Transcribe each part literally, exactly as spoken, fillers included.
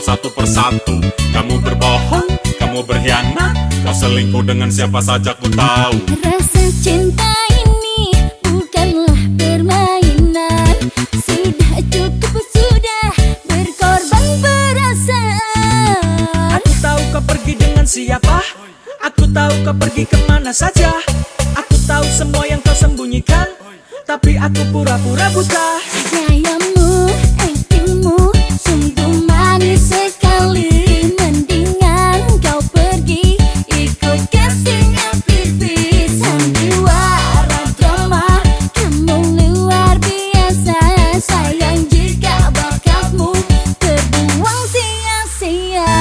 satu persatu. Kamu berbohong, kamu berkhianat, kau selingkuh dengan siapa saja ku tahu. Rasa cinta ini bukanlah permainan. Sudah cukup, sudah berkorban perasaan. Aku tahu kau pergi dengan siapa, aku tahu kau pergi kemana saja. Aku tahu semua yang kau sembunyikan, tapi aku pura-pura buta. Gayamu, aktingmu sungguh manis sekali. Mendingan kau pergi ikut casting M T V. Sandiwara drama, kamu luar biasa. Sayang jika bakatmu terbuang sia-sia.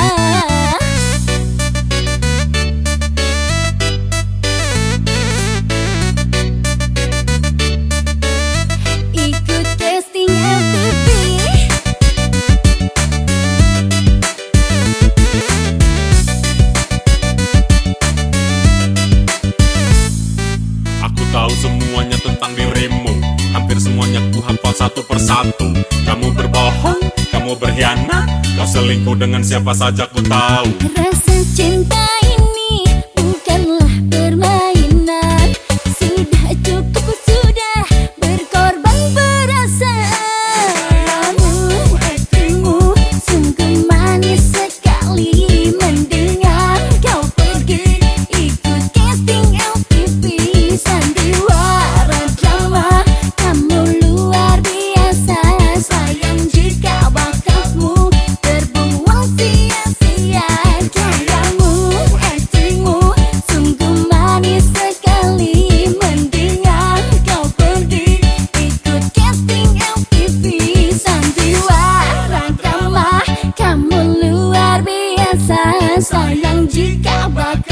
Ikut casting M T V. Aku tahu semuanya tentang dirimu, hampir semuanya ku hafal satu persatu. Kamu berbohong, kamu berkhianat, kau selingkuh dengan siapa saja ku tahu. Rasa cinta ini bukanlah permainan. Sudah cukup, sudah berkorban perasaan. Aktingmu sungguh manis sekali. Mendingan kau pergi ikut casting M T V. Sandiwara drama, kamu luar biasa. Sayang jika bakatmu terbuang sia-sia. Gayamu, aktingmu sungguh manis sekali. Mendingan kau pergi ikut casting M T V. Sandiwara drama, kamu luar biasa. Sayang jika bakatmu